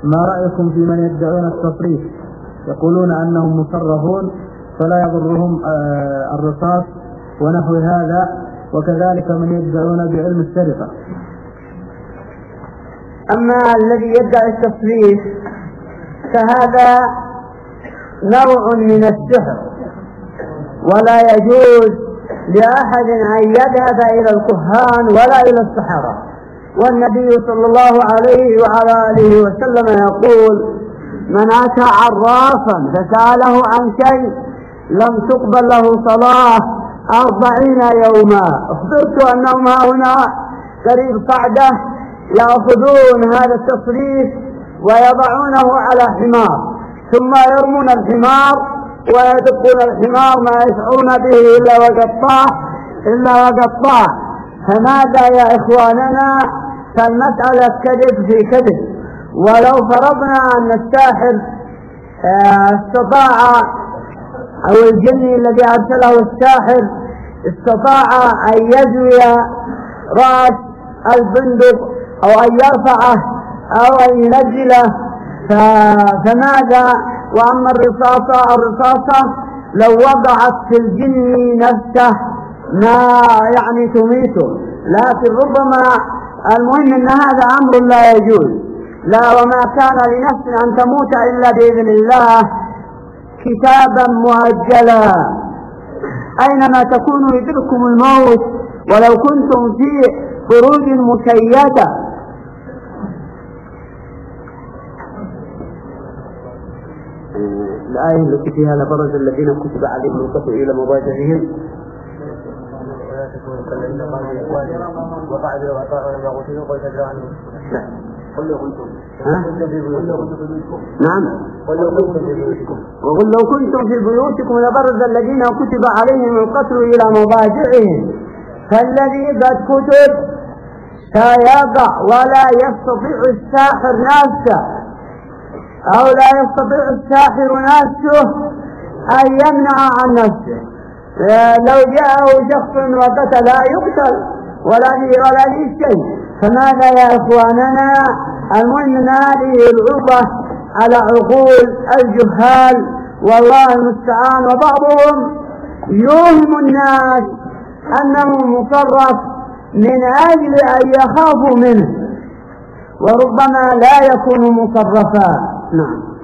ما رأيكم في من يدعون التصريف؟ يقولون أنهم مصرفون فلا يضرهم الرصاص ونحو هذا، وكذلك من يدعون بعلم السرقة. أما الذي يدعي التصريف فهذا نوع من السحر، ولا يجوز لأحد أن يذهب إلى الكهان ولا إلى السحرة. والنبي صلى الله عليه وعلى آله وسلم يقول: من أتى عرافا فسأله عن شيء لم تقبل له صلاة 40 يوما. أخبرت أنهم هنا قريب قعدة يأخذون هذا التصريف ويضعونه على حمار، ثم يرمون الحمار ويدقون الحمار ما يشعرون به إلا وقد طاح. فماذا يا إخواننا؟ فالمسألة كذب في كذب. ولو فرضنا أن الساحر استطاع، أو الجني الذي أرسله الساحر استطاع أن يزوي رأس البندق أو أن يرفعه أو أن ينزله، فماذا؟ وأما الرصاصة لو وضعت في الجن نفسه ما يعني تميته، لكن ربما المهم أن هذا أمر لا يجوز. لا، وما كان لنفس أن تموت إلا بإذن الله كتابا مؤجلا. أينما تكونوا يدرككم الموت ولو كنتم في بروج مشيدة. الآية التي فيها لبرز الذين كتب عليهم القتل إلى مضاجعهم نعم، وقل لو كنتم في بيوتكم لبرز الذين كتب عليهم القتل إلى مضاجعهم. فالذي قد كتب سيقع، ولا يستطيع الساحر نفسه أو لا يستطيع الساحر نفسه أن يمنع عن نفسه. لو جاءه شخص وقتل لا يقتل ولا لي شيء. فماذا يا إخواننا؟ المهم أن هذه العقوبة على عقول الجهال، والله المستعان. وبعضهم يوهم الناس أنه مصرف من أجل أن يخافوا منه، وربما لا يكون مصرفا. نعم.